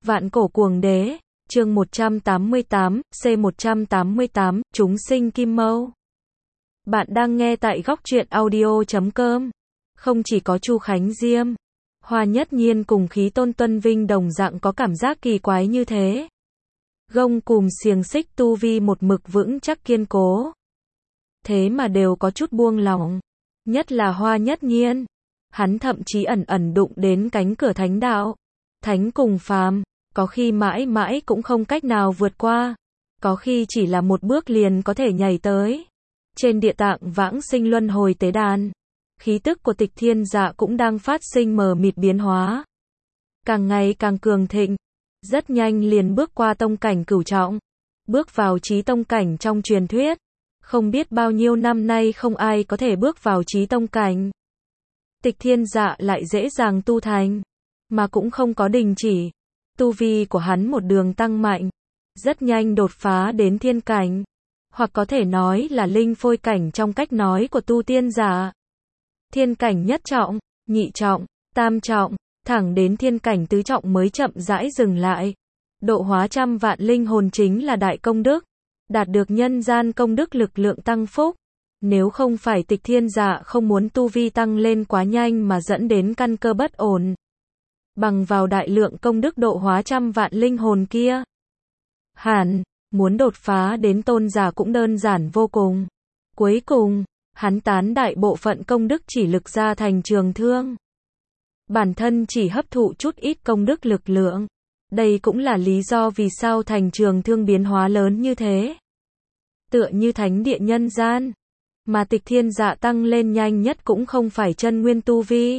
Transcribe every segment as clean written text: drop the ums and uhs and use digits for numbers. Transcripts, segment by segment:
Vạn cổ cuồng đế, chương 188, C188, chúng sinh kim mâu. Bạn đang nghe tại góc truyện audio.com. Không chỉ có Chu Khánh Diêm, Hoa Nhất Nhiên cùng Khí Tôn Tuân Vinh đồng dạng có cảm giác kỳ quái như thế. Gông cùm xiềng xích tu vi một mực vững chắc kiên cố. Thế mà đều có chút buông lỏng. Nhất là Hoa Nhất Nhiên. Hắn thậm chí ẩn ẩn đụng đến cánh cửa thánh đạo. Thánh cùng phàm, có khi mãi mãi cũng không cách nào vượt qua. Có khi chỉ là một bước liền có thể nhảy tới. Trên địa tạng vãng sinh luân hồi tế đàn, khí tức của Tịch Thiên Dạ cũng đang phát sinh mờ mịt biến hóa. Càng ngày càng cường thịnh. Rất nhanh liền bước qua tông cảnh cửu trọng. Bước vào chí tông cảnh trong truyền thuyết. Không biết bao nhiêu năm nay không ai có thể bước vào chí tông cảnh. Tịch Thiên Dạ lại dễ dàng tu thành, mà cũng không có đình chỉ. Tu vi của hắn một đường tăng mạnh, rất nhanh đột phá đến thiên cảnh, hoặc có thể nói là linh phôi cảnh trong cách nói của tu tiên giả. Thiên cảnh nhất trọng, nhị trọng, tam trọng, thẳng đến thiên cảnh tứ trọng mới chậm rãi dừng lại. Độ hóa trăm vạn linh hồn chính là đại công đức, đạt được nhân gian công đức lực lượng tăng phúc. Nếu không phải Tịch Thiên Dạ không muốn tu vi tăng lên quá nhanh mà dẫn đến căn cơ bất ổn, bằng vào đại lượng công đức độ hóa trăm vạn linh hồn kia, hẳn muốn đột phá đến tôn giả cũng đơn giản vô cùng. Cuối cùng, hắn tán đại bộ phận công đức chỉ lực ra thành trường thương. Bản thân chỉ hấp thụ chút ít công đức lực lượng. Đây cũng là lý do vì sao thành trường thương biến hóa lớn như thế. Tựa như thánh địa nhân gian. Mà Tịch Thiên Dạ tăng lên nhanh nhất cũng không phải chân nguyên tu vi,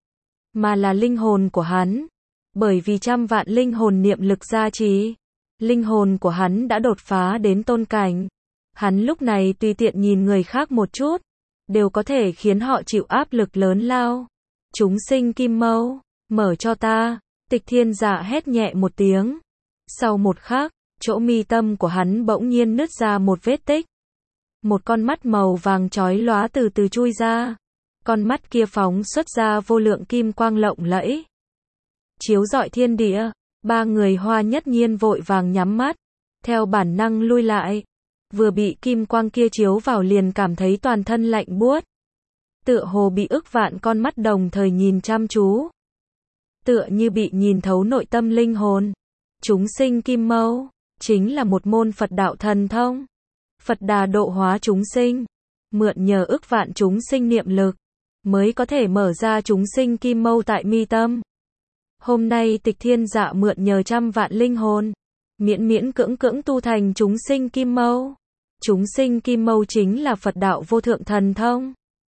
mà là linh hồn của hắn. Bởi vì trăm vạn linh hồn niệm lực gia trì, linh hồn của hắn đã đột phá đến tôn cảnh. Hắn lúc này tùy tiện nhìn người khác một chút, đều có thể khiến họ chịu áp lực lớn lao. Chúng sinh kim mâu, mở cho ta. Tịch Thiên Dạ hét nhẹ một tiếng. Sau một khắc, chỗ mi tâm của hắn bỗng nhiên nứt ra một vết tích. Một con mắt màu vàng chói lóa từ từ chui ra. Con mắt kia phóng xuất ra vô lượng kim quang lộng lẫy, chiếu rọi thiên địa. Ba người Hoa Nhất Nhiên vội vàng nhắm mắt, theo bản năng lui lại. Vừa bị kim quang kia chiếu vào liền cảm thấy toàn thân lạnh buốt. Tựa hồ bị ức vạn con mắt đồng thời nhìn chăm chú. Tựa như bị nhìn thấu nội tâm linh hồn. Chúng sinh kim mâu, chính là một môn Phật đạo thần thông. Phật Đà độ hóa chúng sinh, mượn nhờ ức vạn chúng sinh niệm lực, mới có thể mở ra chúng sinh kim mâu tại mi tâm. Hôm nay Tịch Thiên Dạ mượn nhờ trăm vạn linh hồn, miễn miễn cưỡng cưỡng tu thành chúng sinh kim mâu. Chúng sinh kim mâu chính là Phật đạo vô thượng thần thông,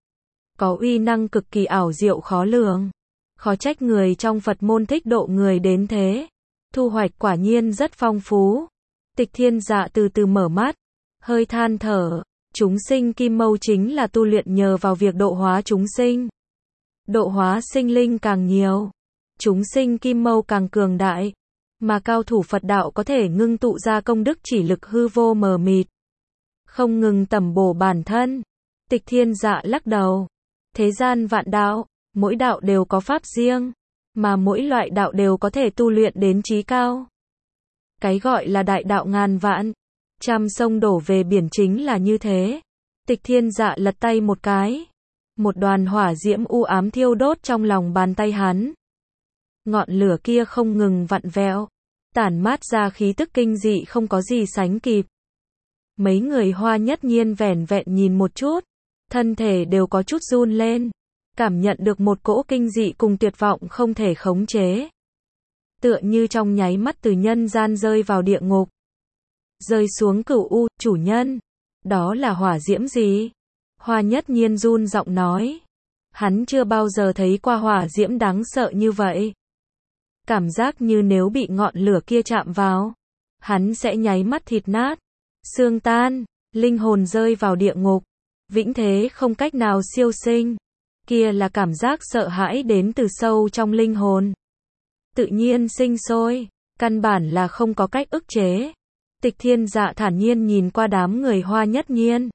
có uy năng cực kỳ ảo diệu khó lường. Khó trách người trong Phật môn thích độ người đến thế. Thu hoạch quả nhiên rất phong phú. Tịch Thiên Dạ từ từ mở mắt, hơi than thở. Chúng sinh kim mâu chính là tu luyện nhờ vào việc độ hóa chúng sinh. Độ hóa sinh linh càng nhiều, chúng sinh kim mâu càng cường đại. Mà cao thủ Phật đạo có thể ngưng tụ ra công đức chỉ lực hư vô mờ mịt, không ngừng tẩm bổ bản thân. Tịch Thiên Dạ lắc đầu. Thế gian vạn đạo, mỗi đạo đều có pháp riêng, mà mỗi loại đạo đều có thể tu luyện đến chí cao. Cái gọi là đại đạo ngàn vạn, trăm sông đổ về biển chính là như thế. Tịch Thiên Dạ lật tay một cái, một đoàn hỏa diễm u ám thiêu đốt trong lòng bàn tay hắn. Ngọn lửa kia không ngừng vặn vẹo, tản mát ra khí tức kinh dị không có gì sánh kịp. Mấy người Hoa Nhất Nhiên vẻn vẹn nhìn một chút, thân thể đều có chút run lên, cảm nhận được một cỗ kinh dị cùng tuyệt vọng không thể khống chế. Tựa như trong nháy mắt từ nhân gian rơi vào địa ngục, rơi xuống cửu u. Chủ nhân, đó là hỏa diễm gì? Hoa Nhất Nhiên run giọng nói. Hắn chưa bao giờ thấy qua hỏa diễm đáng sợ như vậy. Cảm giác như nếu bị ngọn lửa kia chạm vào, hắn sẽ nháy mắt thịt nát, xương tan, linh hồn rơi vào địa ngục, vĩnh thế không cách nào siêu sinh. Kia là cảm giác sợ hãi đến từ sâu trong linh hồn, tự nhiên sinh sôi, căn bản là không có cách ức chế. Tịch Thiên Dạ thản nhiên nhìn qua đám người Hoa Nhất Nhiên,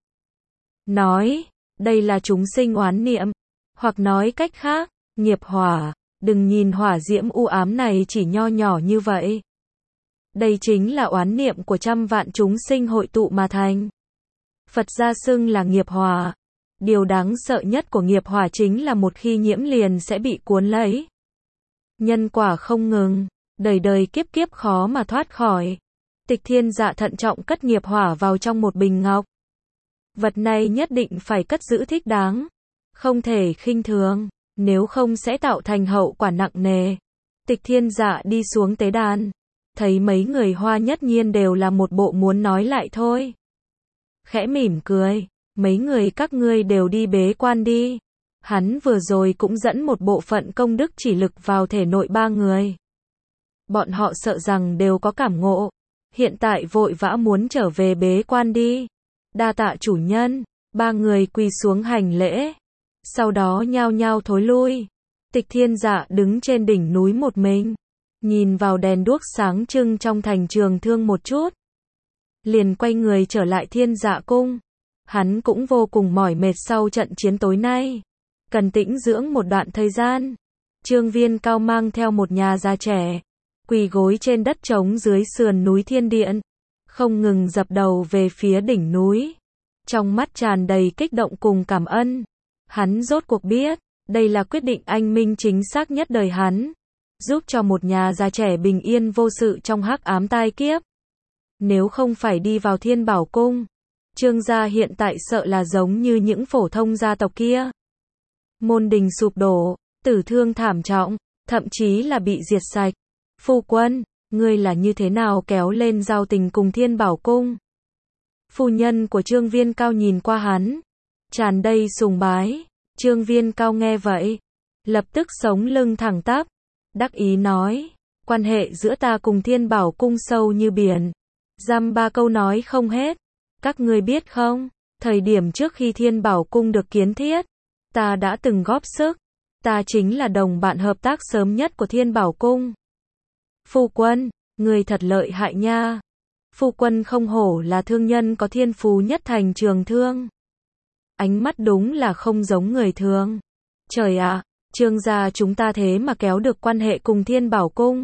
nói, đây là chúng sinh oán niệm, hoặc nói cách khác, nghiệp hỏa. Đừng nhìn hỏa diễm u ám này chỉ nho nhỏ như vậy, Đây chính là oán niệm của trăm vạn chúng sinh hội tụ mà thành. Phật gia xưng là nghiệp hỏa. Điều đáng sợ nhất của nghiệp hỏa chính là một khi nhiễm liền sẽ bị cuốn lấy. Nhân quả không ngừng, đời đời kiếp kiếp khó mà thoát khỏi. Tịch Thiên Dạ thận trọng cất nghiệp hỏa vào trong một bình ngọc. Vật này nhất định phải cất giữ thích đáng, không thể khinh thường, nếu không sẽ tạo thành hậu quả nặng nề. Tịch Thiên Dạ đi xuống tế đàn, thấy mấy người Hoa Nhất Nhiên đều là một bộ muốn nói lại thôi. Khẽ mỉm cười, mấy người các ngươi đều đi bế quan đi. Hắn vừa rồi cũng dẫn một bộ phận công đức chỉ lực vào thể nội ba người. Bọn họ sợ rằng đều có cảm ngộ, hiện tại vội vã muốn trở về bế quan đi. Đa tạ chủ nhân, ba người quỳ xuống hành lễ, sau đó nhao nhao thối lui. Tịch Thiên Dạ đứng trên đỉnh núi một mình, nhìn vào đèn đuốc sáng trưng trong thành Trường Thương một chút, liền quay người trở lại Thiên Dạ cung. Hắn cũng vô cùng mỏi mệt sau trận chiến tối nay, cần tĩnh dưỡng một đoạn thời gian. Trương Viên Cao mang theo một nhà già trẻ, quỳ gối trên đất trống dưới sườn núi Thiên Điện, không ngừng dập đầu về phía đỉnh núi, trong mắt tràn đầy kích động cùng cảm ơn. Hắn rốt cuộc biết, đây là quyết định anh minh chính xác nhất đời hắn, giúp cho một nhà già trẻ bình yên vô sự trong hắc ám tai kiếp. Nếu không phải đi vào Thiên Bảo Cung, Trương gia hiện tại sợ là giống như những phổ thông gia tộc kia. Môn đình sụp đổ, tử thương thảm trọng, thậm chí là bị diệt sạch. Phu quân, ngươi là như thế nào kéo lên giao tình cùng Thiên Bảo Cung? Phu nhân của Trương Viên Cao nhìn qua hắn, tràn đầy sùng bái. Trương Viên Cao nghe vậy, lập tức sống lưng thẳng tắp, đắc ý nói, quan hệ giữa ta cùng Thiên Bảo Cung sâu như biển. Dăm ba câu nói không hết. Các ngươi biết không, thời điểm trước khi Thiên Bảo Cung được kiến thiết, ta đã từng góp sức. Ta chính là đồng bạn hợp tác sớm nhất của Thiên Bảo Cung. Phu quân, người thật lợi hại nha. Phu quân không hổ là thương nhân có thiên phú nhất thành Trường Thương. Ánh mắt đúng là không giống người thường. Trời ạ, Trương gia chúng ta thế mà kéo được quan hệ cùng Thiên Bảo Cung.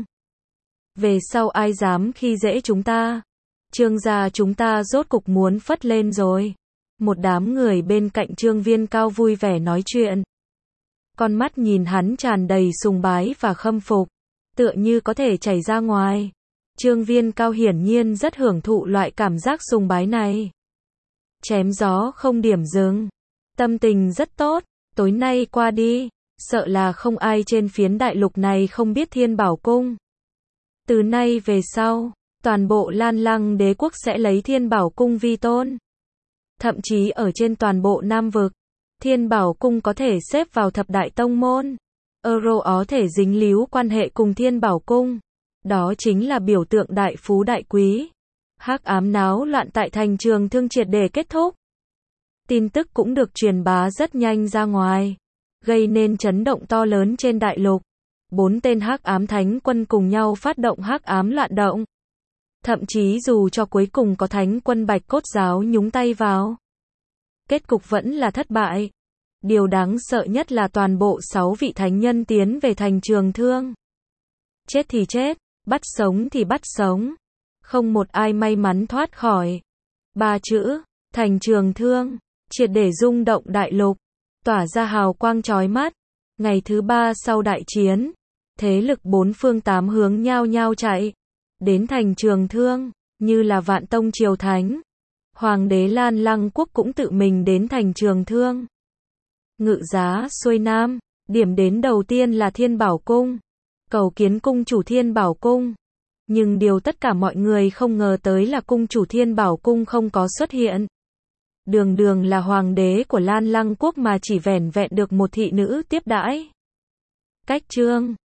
Về sau ai dám khi dễ chúng ta? Trương gia chúng ta rốt cục muốn phất lên rồi. Một đám người bên cạnh Trương Viên Cao vui vẻ nói chuyện. Con mắt nhìn hắn tràn đầy sùng bái và khâm phục, tựa như có thể chảy ra ngoài. Trương Viên Cao hiển nhiên rất hưởng thụ loại cảm giác sùng bái này. Chém gió không điểm dừng. Tâm tình rất tốt, tối nay qua đi, sợ là không ai trên phiến đại lục này không biết Thiên Bảo Cung. Từ nay về sau, toàn bộ Lan Lăng đế quốc sẽ lấy Thiên Bảo Cung vi tôn. Thậm chí ở trên toàn bộ Nam Vực, Thiên Bảo Cung có thể xếp vào thập đại tông môn. Euro có thể dính líu quan hệ cùng Thiên Bảo Cung. Đó chính là biểu tượng đại phú đại quý. Hắc ám náo loạn tại thành Trường Thương triệt để kết thúc. Tin tức cũng được truyền bá rất nhanh ra ngoài, gây nên chấn động to lớn trên đại lục. 4 tên hắc ám thánh quân cùng nhau phát động hắc ám loạn động. Thậm chí dù cho cuối cùng có thánh quân Bạch Cốt Giáo nhúng tay vào, kết cục vẫn là thất bại. Điều đáng sợ nhất là toàn bộ 6 vị thánh nhân tiến về thành Trường Thương. Chết thì chết, bắt sống thì bắt sống. Không một ai may mắn thoát khỏi. 3 chữ, thành Trường Thương, triệt để rung động đại lục, tỏa ra hào quang chói mắt. Ngày thứ 3 sau đại chiến, thế lực 4 phương 8 hướng nhao nhao chạy đến thành Trường Thương, như là Vạn Tông Triều Thánh. Hoàng đế Lan Lăng Quốc cũng tự mình đến thành Trường Thương. Ngự giá xuôi nam, điểm đến đầu tiên là Thiên Bảo Cung, cầu kiến cung chủ Thiên Bảo Cung. Nhưng điều tất cả mọi người không ngờ tới là cung chủ Thiên Bảo Cung không có xuất hiện. Đường đường là hoàng đế của Lan Lăng Quốc mà chỉ vẻn vẹn được một thị nữ tiếp đãi. Cách chương